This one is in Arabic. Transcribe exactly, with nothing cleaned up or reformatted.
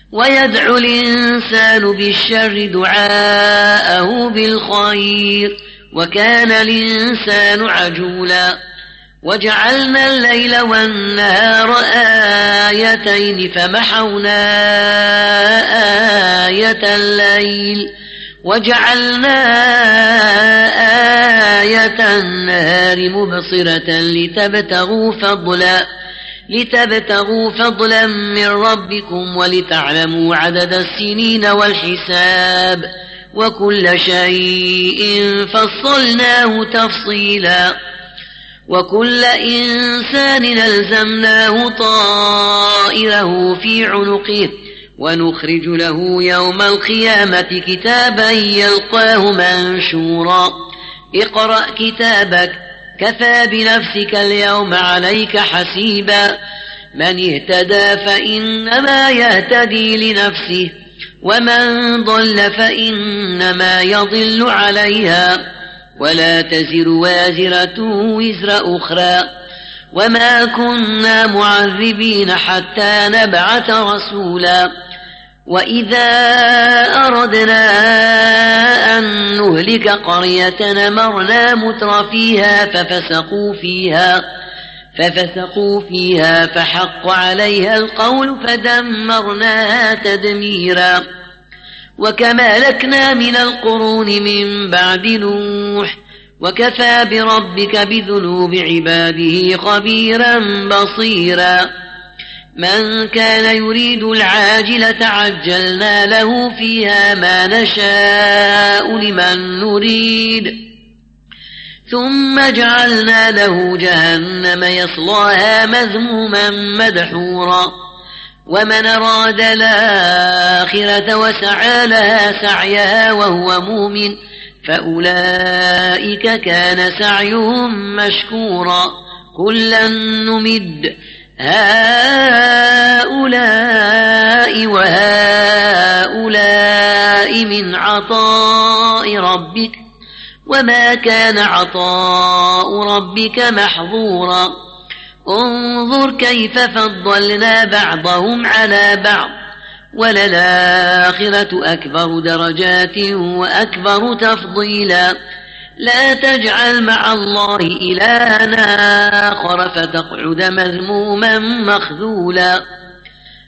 ويدعو الإنسان بالشر دعاءه بالخير وكان الإنسان عجولا وجعلنا الليل والنهار آيتين فمحونا آية الليل وجعلنا آية النهار مبصرة لتبتغوا فضلا لتبتغوا فضلا من ربكم ولتعلموا عدد السنين والحساب وكل شيء فصلناه تفصيلا وكل إنسان ألزمناه طائره في عنقه ونخرج له يوم القيامة كتابا يلقاه منشورا اقرأ كتابك كفى بنفسك اليوم عليك حسيبا من اهتدى فإنما يهتدي لنفسه ومن ضل فإنما يضل عليها ولا تزر وازرة وزر أخرى وما كنا معذبين حتى نبعث رسولا وإذا أردنا أن نهلك قرية أمرنا متر فيها ففسقوا فيها ففسقوا فيها فحق عليها القول فدمرناها تدميرا وكما أهلكنا من القرون من بعد نوح وكفى بربك بذنوب عباده خبيرا بصيرا من كان يريد العاجلة عجلنا له فيها ما نشاء لمن نريد ثم جعلنا له جهنم يصلاها مذموما مدحورا ومن أراد الآخرة وسعى لها سعيها وهو مؤمن فأولئك كان سعيهم مشكورا كلا نمد هؤلاء وهؤلاء من عطاء ربك وما كان عطاء ربك محظورا انظر كيف فضلنا بعضهم على بعض وللآخرة أكبر درجات وأكبر تفضيلا لا تجعل مع الله إلها آخر فتقعد مذموما مخذولا